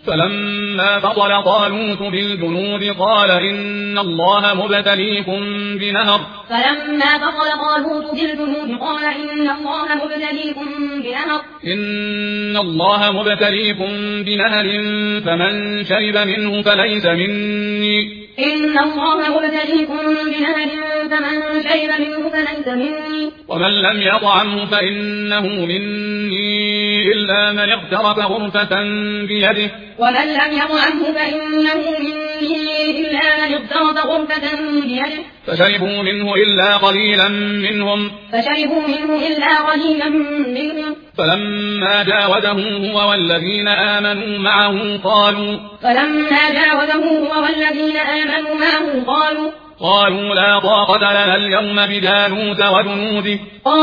فلما فصل طالوت بالجنود قال إن الله مبتليكم بنهر فمن شرب منه فليس مني ومن لم يطعمه فإنه مني إلا من اغترف غرفة بيده فشربوا منه إلا قليلا منهم فلما جاوزه هو والذين آمنوا معه قالوا لا طاقة لنا اليوم بجالوت وجنوده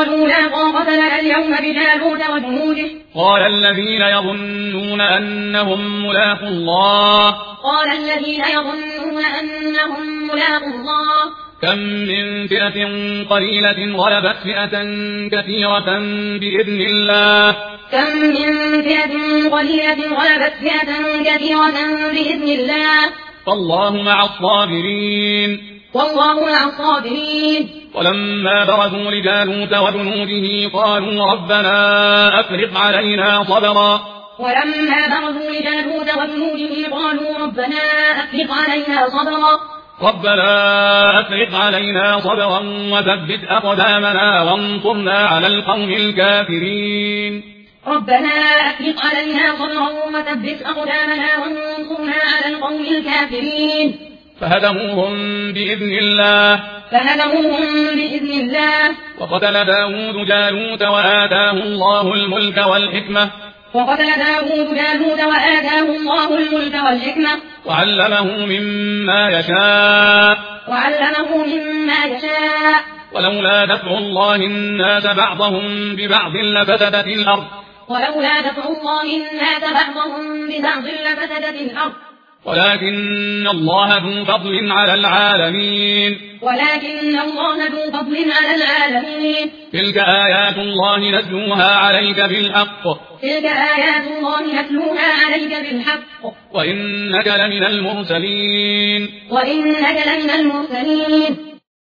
قال الذين يظنون أنهم ملاقو الله كم من فئة قليلة غلبت فئة كثيرة بإذن الله فالله مع الصابرين ولما برزوا لجالوت وجنوده قالوا ربنا أفرغ علينا صبرا وثبت أقدامنا وانصرنا على القوم الكافرين فهدموهم بإذن الله وقتل داود جالوت وآتاه الله الملك والحكمة وعلمه مما يشاء ولولا دفع الله الناس بعضهم ببعض لفسدت الأرض ولكن الله ذو فضل على العالمين تلك آيات الله نتلوها عليك بالحق وإنك لمن المرسلين